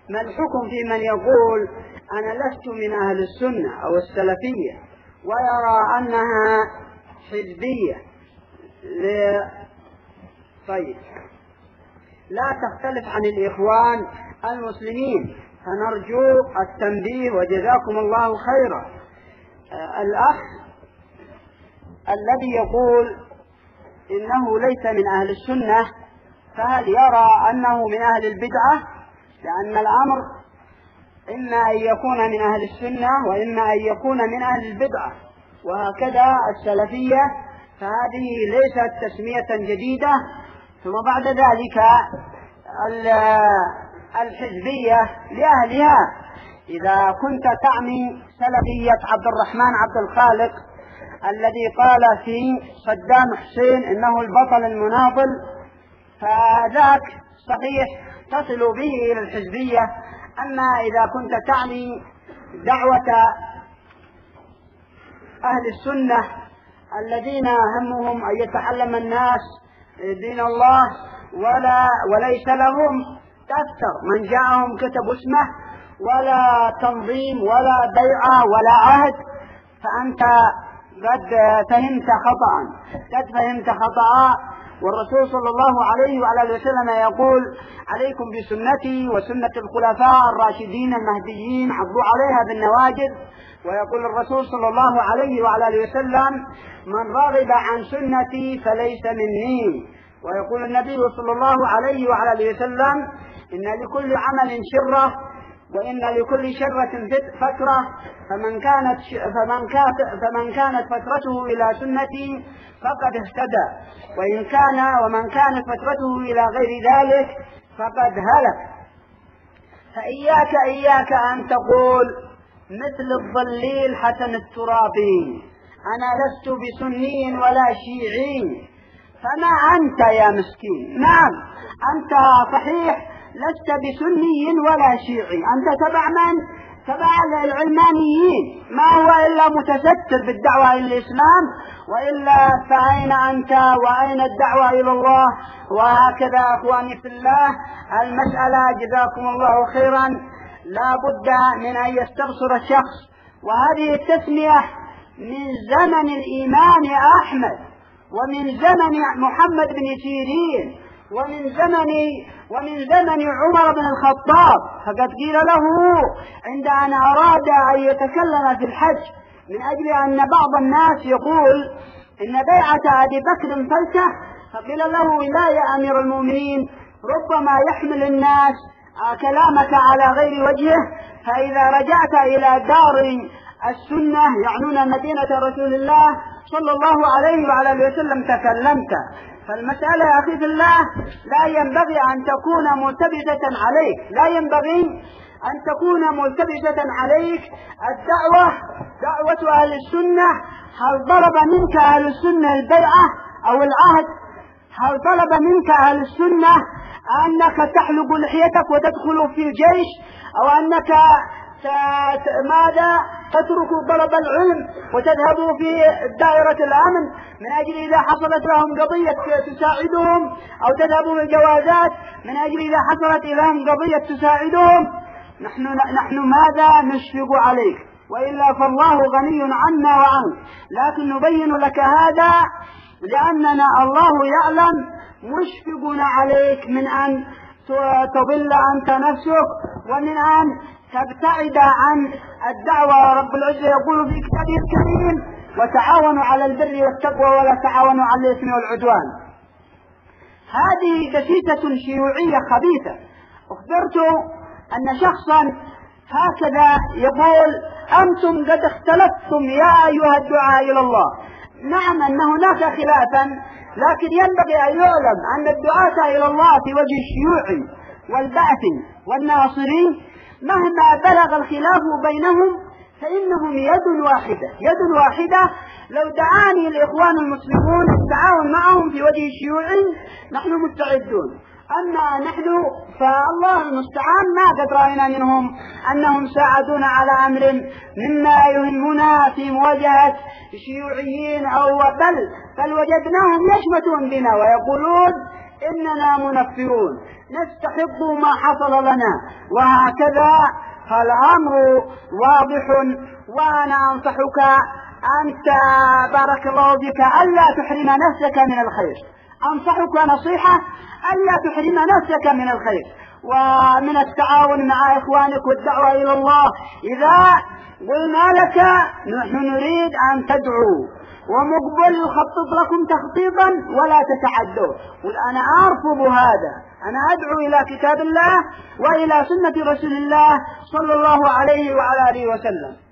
ما الحكم في من يقول أنا لست من أهل السنة أو السلفية ويرى أنها حزبية؟ طيب، لا تختلف عن الإخوان المسلمين، فنرجو التنبيه وجزاكم الله خيرا. الأخ الذي يقول إنه ليس من أهل السنة، فهل يرى أنه من أهل البدعة؟ لأن الأمر إما أن يكون من أهل السنة وإما أن يكون من أهل البدعة، وهكذا السلفية، فهذه ليست تسمية جديدة. ثم بعد ذلك الحزبية لأهلها. إذا كنت تعني سلفية عبد الرحمن عبد الخالق الذي قال في صدام حسين إنه البطل المناضل، فذاك صحيح تصل به إلى الحزبية. أما إذا كنت تعني دعوة أهل السنة الذين همهم أن يتعلم الناس دين الله وليس لهم دفتر من جاءهم كتب اسمه ولا تنظيم ولا بيعة ولا عهد، فأنت قد فهمت خطأ. والرسول صلى الله عليه وعلى وسلم يقول عليكم بسنتي وسنة الخلفاء الراشدين المهديين عضوا عليها بالنواجذ. ويقول الرسول صلى الله عليه وعلى وسلم من رغب عن سنتي فليس مني. ويقول النبي صلى الله عليه وعلى وسلم إن لكل عمل شرة وإن لكل شرة فترة، فمن كانت فترته إلى سنتي فقد اهتدى، ومن كانت فترته إلى غير ذلك فقد هلك. فإياك أن تقول مثل الضليل حسن الترابي أنا لست بسني ولا شيعي. فما أنت يا مسكين؟ نعم أنت صحيح لست بسني ولا شيعي، أنت تبع من؟ تبع العلمانيين، ما هو إلا متستر بالدعوة إلى الإسلام، وإلا فأين أنت وأين الدعوة إلى الله؟ وهكذا أخواني في الله، المسألة جزاكم الله خيرا لا بد من أن يستبصر الشخص. وهذه التسمية من زمن الإمام أحمد ومن زمن محمد بن سيرين ومن زمن عمر بن الخطاب. فقد قيل له عند أن أراد أن يتكلم في الحج من أجل أن بعض الناس يقول إن بيعة أبي بكر فلسة، فقيل له لا يا أمير المؤمنين، ربما يحمل الناس كلامك على غير وجهه، فإذا رجعت إلى دار السنة يعنون مدينة رسول الله صلى الله عليه وعلى وسلم تكلمت. فالمسألة يا أخي في الله لا ينبغي أن تكون ملتبسة عليك، لا ينبغي أن تكون ملتبسة عليك الدعوة، دعوة أهل السنة. هل طلب منك أهل السنة البيعة أو العهد؟ هل طلب منك أهل السنة أنك تحلق لحيتك وتدخل في الجيش، أو أنك ماذا تترك طلب العلم وتذهبوا في دائرة الأمن من أجل إذا حصلت لهم قضية تساعدهم، أو تذهبوا بالجوازات من أجل إذا حصلت لهم قضية تساعدهم؟ نحن ماذا نشفق عليك؟ وإلا فالله غني عنا وعنك، لكن نبين لك هذا لأننا الله يعلم مشفقنا عليك من أن تضل أنت نفسك ومن أن تبتعد عن الدعوة. رب العزة يقول في كتابه الكريم وتعاونوا على البر والتقوى ولا تعاونوا على الإثم والعدوان. هذه دسيسة شيوعية خبيثة. أخبرت أن شخصا هكذا يقول أنتم قد اختلفتم يا أيها الدعاء إلى الله. نعم أن هناك خلافا، لكن ينبغي أن يعلم أن الدعاة إلى الله في وجه الشيوعي والبعث والناصرين مهما بلغ الخلاف بينهم فإنهم يد واحدة. لو دعاني الإخوان المسلمون التعاون معهم في وجه الشيوعي نحن مستعدون، أما نحن فالله المستعان ما قد رأينا منهم أنهم ساعدونا على أمر مما يهمنا في مواجهة الشيوعيين، أو بل وجدناهم يشمتون بنا ويقولون إننا منفرون نستحق ما حصل لنا. وهكذا فالأمر واضح. وأنا أنصحك أنت بارك الله بك ألا تحرم نفسك من الخير، أنصحك نصيحة ألا تحرم نفسك من الخير ومن التعاون مع إخوانك والدعوة إلى الله. إذا قلنا لك نحن نريد أن تدعو ومقبل يخطط لكم تخطيطا ولا تتعدوا، قل أنا أرفض هذا، أنا أدعو إلى كتاب الله وإلى سنة رسول الله صلى الله عليه وعلى آله وسلم.